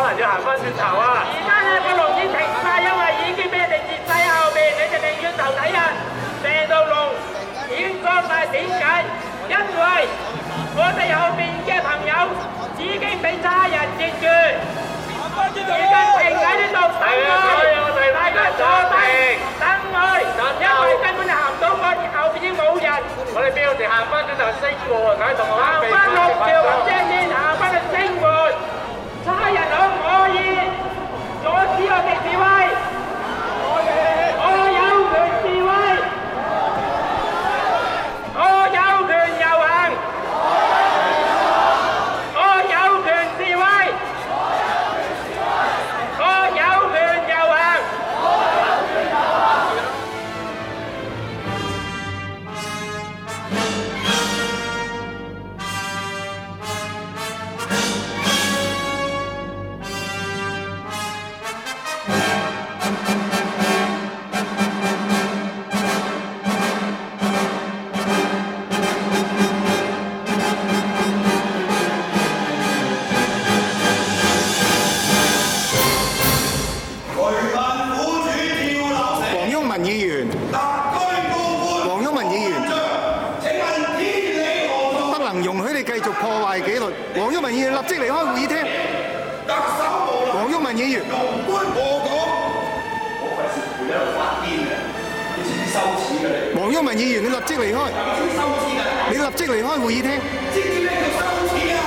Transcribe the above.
人要行翻轉頭啊！ 而家咧個龍已停晒，因為已經俾人哋截晒後邊，你哋寧願頭睇啊！成條龍已經裝晒，點解？因為我哋後邊嘅朋友已經俾差人截住，而家停喺呢度等我，大家坐低等我，因為根本就行唔到，我後邊已經冇人。 我哋標地行翻轉頭升喎，睇同學行翻6條或者先行翻去星門，差人可唔可以阻止我哋示威？我有權示威，我有權遊行，我有權示威，我有權遊行。 黃毓民議員立即離開會議廳。特首黃毓民議員，庸官過港，我費事陪你喺度發癲嘅，你知唔知羞恥嘅你？黃毓民議員，你立即離開。你立即離開會議廳。知唔知咩叫羞恥啊？